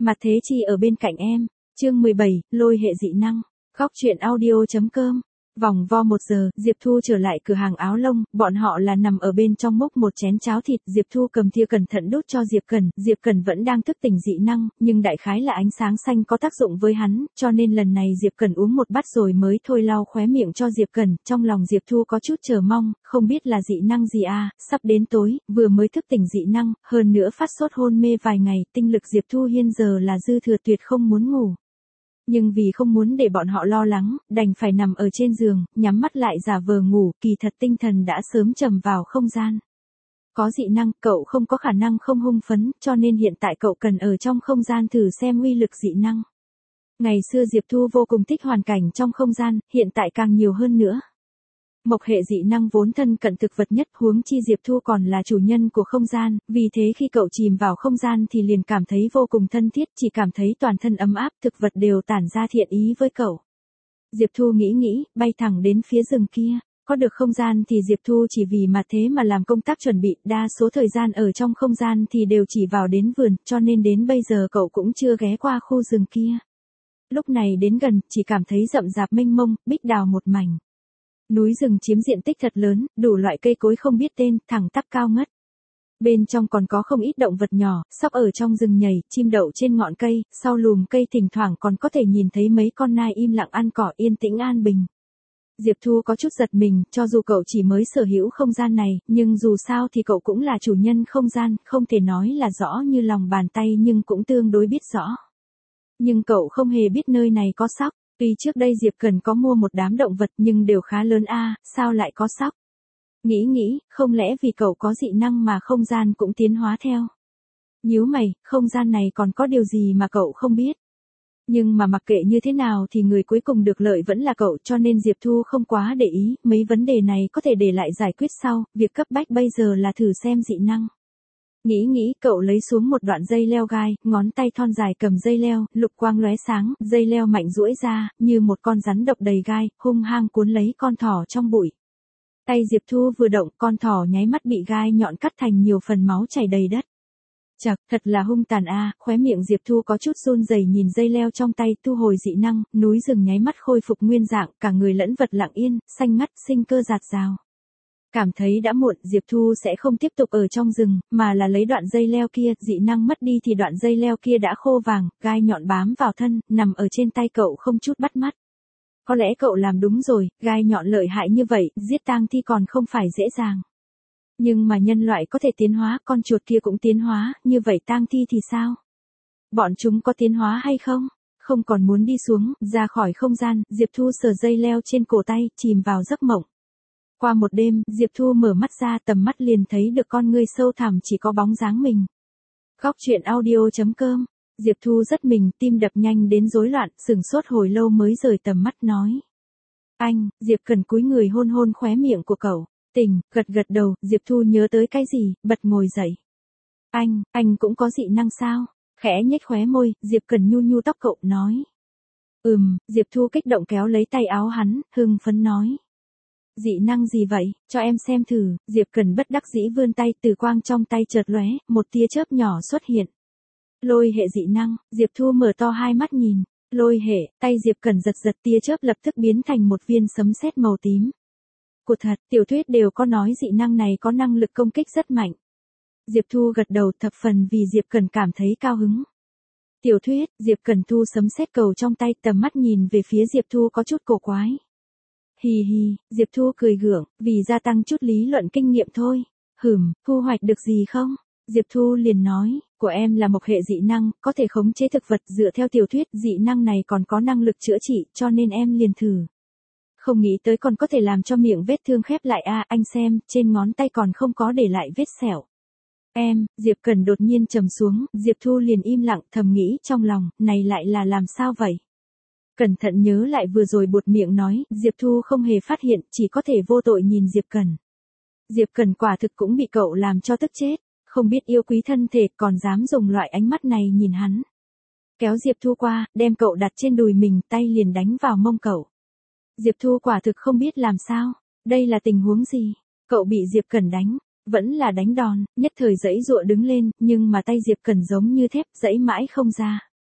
Mặt Thế Chi ở bên cạnh em. Chương 17, lôi hệ dị năng. Góc truyện audio.com. Vòng vo 1 giờ, Diệp Thu trở lại cửa hàng áo lông, bọn họ là nằm ở bên trong múc một chén cháo thịt, Diệp Thu cầm thìa cẩn thận đút cho Diệp Cần vẫn đang thức tỉnh dị năng, nhưng đại khái là ánh sáng xanh có tác dụng với hắn, cho nên lần này Diệp Cần uống một bát rồi mới thôi lau khóe miệng cho Diệp Cần, trong lòng Diệp Thu có chút chờ mong, không biết là dị năng gì à, sắp đến tối, vừa mới thức tỉnh dị năng, hơn nữa phát sốt hôn mê vài ngày, tinh lực Diệp Thu hiện giờ là dư thừa tuyệt không muốn ngủ. Nhưng vì không muốn để bọn họ lo lắng, đành phải nằm ở trên giường, nhắm mắt lại giả vờ ngủ, kỳ thật tinh thần đã sớm trầm vào không gian. Có dị năng, cậu không có khả năng không hưng phấn, cho nên hiện tại cậu cần ở trong không gian thử xem uy lực dị năng. Ngày xưa Diệp Thu vô cùng thích hoàn cảnh trong không gian, hiện tại càng nhiều hơn nữa. Mộc hệ dị năng vốn thân cận thực vật nhất, huống chi Diệp Thu còn là chủ nhân của không gian, vì thế khi cậu chìm vào không gian thì liền cảm thấy vô cùng thân thiết, chỉ cảm thấy toàn thân ấm áp, thực vật đều tản ra thiện ý với cậu. Diệp Thu nghĩ, bay thẳng đến phía rừng kia, có được không gian thì Diệp Thu chỉ vì mà thế mà làm công tác chuẩn bị, đa số thời gian ở trong không gian thì đều chỉ vào đến vườn, cho nên đến bây giờ cậu cũng chưa ghé qua khu rừng kia. Lúc này đến gần, chỉ cảm thấy rậm rạp mênh mông, bích đào một mảnh. Núi rừng chiếm diện tích thật lớn, đủ loại cây cối không biết tên, thẳng tắp cao ngất. Bên trong còn có không ít động vật nhỏ, sóc ở trong rừng nhảy, chim đậu trên ngọn cây, sau lùm cây thỉnh thoảng còn có thể nhìn thấy mấy con nai im lặng ăn cỏ yên tĩnh an bình. Diệp Thu có chút giật mình, cho dù cậu chỉ mới sở hữu không gian này, nhưng dù sao thì cậu cũng là chủ nhân không gian, không thể nói là rõ như lòng bàn tay nhưng cũng tương đối biết rõ. Nhưng cậu không hề biết nơi này có sóc. Tuy trước đây Diệp Cần có mua một đám động vật nhưng đều khá lớn a, sao lại có sóc? Nghĩ, không lẽ vì cậu có dị năng mà không gian cũng tiến hóa theo? Nhíu mày, không gian này còn có điều gì mà cậu không biết? Nhưng mà mặc kệ như thế nào thì người cuối cùng được lợi vẫn là cậu, cho nên Diệp Thu không quá để ý, mấy vấn đề này có thể để lại giải quyết sau, việc cấp bách bây giờ là thử xem dị năng. Nghĩ, cậu lấy xuống một đoạn dây leo gai, ngón tay thon dài cầm dây leo, lục quang lóe sáng, dây leo mạnh duỗi ra, như một con rắn độc đầy gai, hung hăng cuốn lấy con thỏ trong bụi. Tay Diệp Thu vừa động, con thỏ nháy mắt bị gai nhọn cắt thành nhiều phần, máu chảy đầy đất. Chậc, thật là hung tàn a, khóe miệng Diệp Thu có chút run rẩy nhìn dây leo trong tay, thu hồi dị năng, núi rừng nháy mắt khôi phục nguyên dạng, cả người lẫn vật lặng yên, xanh ngắt, sinh cơ rạt rào. Cảm thấy đã muộn, Diệp Thu sẽ không tiếp tục ở trong rừng, mà là lấy đoạn dây leo kia, dị năng mất đi thì đoạn dây leo kia đã khô vàng, gai nhọn bám vào thân, nằm ở trên tay cậu không chút bắt mắt. Có lẽ cậu làm đúng rồi, gai nhọn lợi hại như vậy, giết tang thi còn không phải dễ dàng. Nhưng mà nhân loại có thể tiến hóa, con chuột kia cũng tiến hóa, như vậy tang thi thì sao? Bọn chúng có tiến hóa hay không? Không còn muốn đi xuống, ra khỏi không gian, Diệp Thu sờ dây leo trên cổ tay, chìm vào giấc mộng. Qua một đêm, Diệp Thu mở mắt ra, tầm mắt liền thấy được con ngươi sâu thẳm chỉ có bóng dáng mình. Góc truyện audio.com. Diệp Thu rất mình, tim đập nhanh đến rối loạn, sửng sốt hồi lâu mới rời tầm mắt nói. Anh, Diệp Cần cúi người hôn hôn khóe miệng của cậu. Tỉnh, gật đầu, Diệp Thu nhớ tới cái gì, bật ngồi dậy. Anh cũng có dị năng sao? Khẽ nhếch khóe môi, Diệp Cần nhu tóc cậu, nói. Diệp Thu kích động kéo lấy tay áo hắn, hưng phấn nói. Dị năng gì vậy, cho em xem thử, Diệp Cần bất đắc dĩ vươn tay, từ quang trong tay chợt lóe, một tia chớp nhỏ xuất hiện. Lôi hệ dị năng, Diệp Thu mở to hai mắt nhìn, lôi hệ, tay Diệp Cần giật tia chớp lập tức biến thành một viên sấm sét màu tím. Của thật, tiểu thuyết đều có nói dị năng này có năng lực công kích rất mạnh. Diệp Thu gật đầu, thập phần vì Diệp Cần cảm thấy cao hứng. Tiểu thuyết, Diệp Cần thu sấm sét cầu trong tay, tầm mắt nhìn về phía Diệp Thu có chút cổ quái. Hì, Diệp Thu cười gượng, vì gia tăng chút lý luận kinh nghiệm thôi. Thu hoạch được gì không? Diệp Thu liền nói, của em là mộc hệ dị năng, có thể khống chế thực vật, dựa theo tiểu thuyết, dị năng này còn có năng lực chữa trị, cho nên em liền thử. Không nghĩ tới còn có thể làm cho miệng vết thương khép lại a, anh xem, trên ngón tay còn không có để lại vết sẹo. Diệp Cần đột nhiên trầm xuống, Diệp Thu liền im lặng, thầm nghĩ trong lòng, này lại là làm sao vậy? Cẩn thận nhớ lại vừa rồi buột miệng nói, Diệp Thu không hề phát hiện, chỉ có thể vô tội nhìn Diệp Cần. Diệp Cần quả thực cũng bị cậu làm cho tức chết, không biết yêu quý thân thể, còn dám dùng loại ánh mắt này nhìn hắn. Kéo Diệp Thu qua, đem cậu đặt trên đùi mình, tay liền đánh vào mông cậu. Diệp Thu quả thực không biết làm sao, đây là tình huống gì, cậu bị Diệp Cần đánh, vẫn là đánh đòn, nhất thời giãy giụa đứng lên, nhưng mà tay Diệp Cần giống như thép, giãy mãi không ra.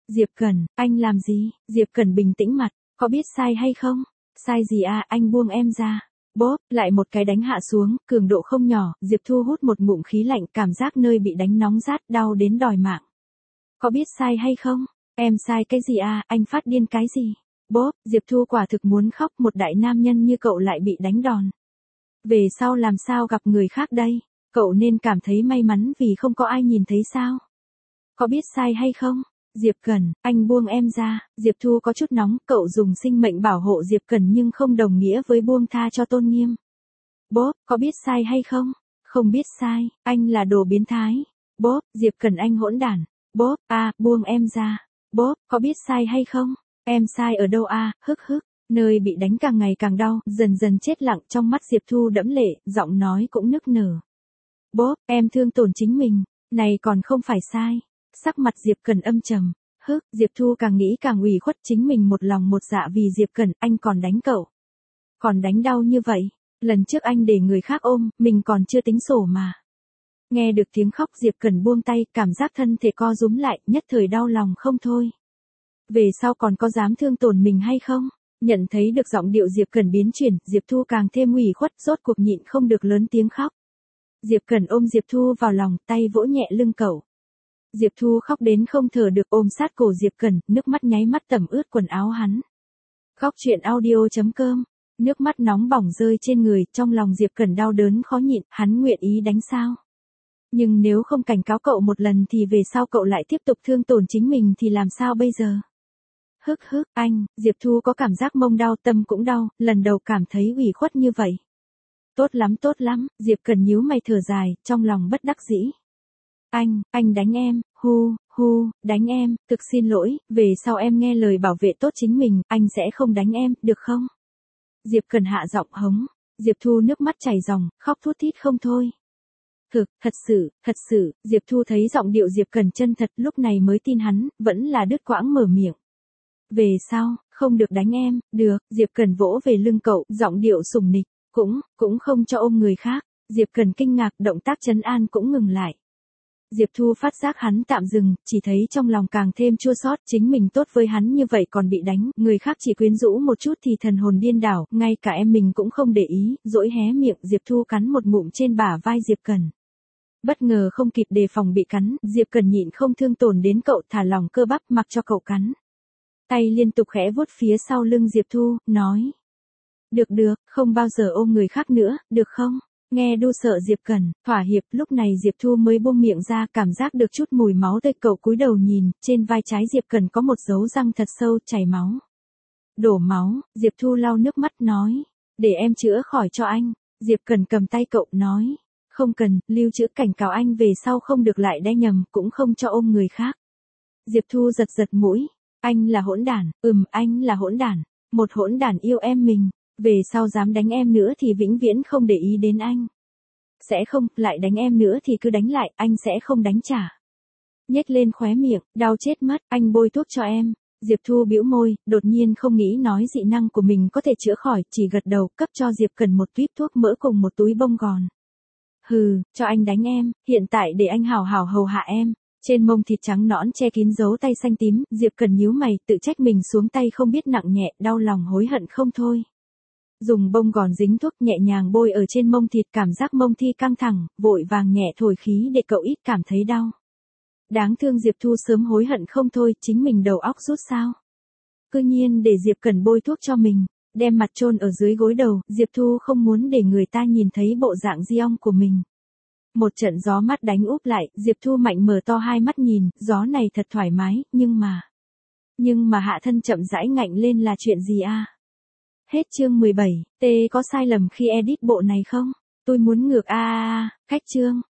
Diệp Cẩn, anh làm gì? Diệp Cẩn bình tĩnh mặt, có biết sai hay không? Sai gì à, anh buông em ra. Bốp, lại một cái đánh hạ xuống, cường độ không nhỏ, Diệp Thu hút một ngụm khí lạnh, cảm giác nơi bị đánh nóng rát, đau đến đòi mạng. Có biết sai hay không? Em sai cái gì à, anh phát điên cái gì? Bốp, Diệp Thu quả thực muốn khóc, một đại nam nhân như cậu lại bị đánh đòn. Về sau làm sao gặp người khác đây? Cậu nên cảm thấy may mắn vì không có ai nhìn thấy sao? Có biết sai hay không? Diệp Cẩn, anh buông em ra. Diệp Thu có chút nóng, cậu dùng sinh mệnh bảo hộ Diệp Cẩn nhưng không đồng nghĩa với buông tha cho tôn nghiêm. Bốp, có biết sai hay không? Không biết sai, anh là đồ biến thái. Bốp, Diệp Cẩn anh hỗn đản. Bốp, buông em ra. Bốp, có biết sai hay không? Em sai ở đâu hức hức. Nơi bị đánh càng ngày càng đau, dần dần chết lặng, trong mắt Diệp Thu đẫm lệ, giọng nói cũng nức nở. Bốp, em thương tổn chính mình, này còn không phải sai. Sắc mặt Diệp Cẩn âm trầm. Diệp Thu càng nghĩ càng ủy khuất, chính mình một lòng một dạ vì Diệp Cẩn, anh còn đánh cậu. Còn đánh đau như vậy, lần trước anh để người khác ôm, mình còn chưa tính sổ mà. Nghe được tiếng khóc Diệp Cẩn buông tay, cảm giác thân thể co rúm lại, nhất thời đau lòng không thôi. Về sau còn có dám thương tổn mình hay không? Nhận thấy được giọng điệu Diệp Cẩn biến chuyển, Diệp Thu càng thêm ủy khuất, rốt cuộc nhịn không được lớn tiếng khóc. Diệp Cẩn ôm Diệp Thu vào lòng, tay vỗ nhẹ lưng cậu. Diệp Thu khóc đến không thở được, ôm sát cổ Diệp Cẩn, nước mắt nháy mắt tẩm ướt quần áo hắn. Khóc chuyện audio.com, nước mắt nóng bỏng rơi trên người, trong lòng Diệp Cẩn đau đớn khó nhịn, hắn nguyện ý đánh sao? Nhưng nếu không cảnh cáo cậu một lần thì về sau cậu lại tiếp tục thương tổn chính mình thì làm sao bây giờ? Anh, Diệp Thu có cảm giác mông đau, tâm cũng đau, lần đầu cảm thấy ủy khuất như vậy. Tốt lắm, Diệp Cẩn nhíu mày thở dài, trong lòng bất đắc dĩ. Anh đánh em, đánh em, thực xin lỗi, về sau em nghe lời bảo vệ tốt chính mình, anh sẽ không đánh em, được không? Diệp Cẩn hạ giọng hống, Diệp Thu nước mắt chảy ròng, khóc thút thít không thôi. Thật sự, Diệp Thu thấy giọng điệu Diệp Cẩn chân thật, lúc này mới tin hắn, vẫn là đứt quãng mở miệng. Về sau, không được đánh em, được, Diệp Cẩn vỗ về lưng cậu, giọng điệu sủng nịch, cũng không cho ôm người khác. Diệp Cẩn kinh ngạc, động tác trấn an cũng ngừng lại. Diệp Thu phát giác hắn tạm dừng, chỉ thấy trong lòng càng thêm chua xót, chính mình tốt với hắn như vậy còn bị đánh, người khác chỉ quyến rũ một chút thì thần hồn điên đảo, ngay cả em mình cũng không để ý, dỗi hé miệng, Diệp Thu cắn một ngụm trên bả vai Diệp Cẩn. Bất ngờ không kịp đề phòng bị cắn, Diệp Cẩn nhịn không thương tổn đến cậu, thả lỏng cơ bắp mặc cho cậu cắn. Tay liên tục khẽ vuốt phía sau lưng Diệp Thu, nói. Được, không bao giờ ôm người khác nữa, được không? Nghe đu sợ Diệp Cẩn, thỏa hiệp, lúc này Diệp Thu mới buông miệng ra, cảm giác được chút mùi máu tươi, cậu cúi đầu nhìn, trên vai trái Diệp Cẩn có một dấu răng thật sâu, chảy máu. Đổ máu, Diệp Thu lau nước mắt nói. Để em chữa khỏi cho anh. Diệp Cẩn cầm tay cậu, nói. Không cần, lưu trữ cảnh cáo anh về sau không được lại đe nhầm, cũng không cho ôm người khác. Diệp Thu giật mũi. Anh là hỗn đản, anh là hỗn đản. Một hỗn đản yêu em mình. Về sau dám đánh em nữa thì vĩnh viễn không để ý đến anh. Sẽ không, lại đánh em nữa thì cứ đánh lại, anh sẽ không đánh trả. Nhếch lên khóe miệng, đau chết mất, anh bôi thuốc cho em. Diệp Thu bĩu môi, đột nhiên không nghĩ nói dị năng của mình có thể chữa khỏi, chỉ gật đầu, cấp cho Diệp Cẩn một tuýp thuốc mỡ cùng một túi bông gòn. Cho anh đánh em, hiện tại để anh hào hào hầu hạ em. Trên mông thịt trắng nõn che kín dấu tay xanh tím, Diệp Cẩn nhíu mày, tự trách mình xuống tay không biết nặng nhẹ, đau lòng hối hận không thôi. Dùng bông gòn dính thuốc nhẹ nhàng bôi ở trên mông thịt, cảm giác mông thi căng thẳng, vội vàng nhẹ thổi khí để cậu ít cảm thấy đau. Đáng thương Diệp Thu sớm hối hận không thôi, chính mình đầu óc rút sao. Cứ nhiên để Diệp Cẩn bôi thuốc cho mình, đem mặt chôn ở dưới gối đầu, Diệp Thu không muốn để người ta nhìn thấy bộ dạng di ong của mình. Một trận gió mát đánh úp lại, Diệp Thu mạnh mở to hai mắt nhìn, gió này thật thoải mái, nhưng mà hạ thân chậm rãi ngạnh lên là chuyện gì a? Hết chương 17, có sai lầm khi edit bộ này không? Tôi muốn ngược cách chương.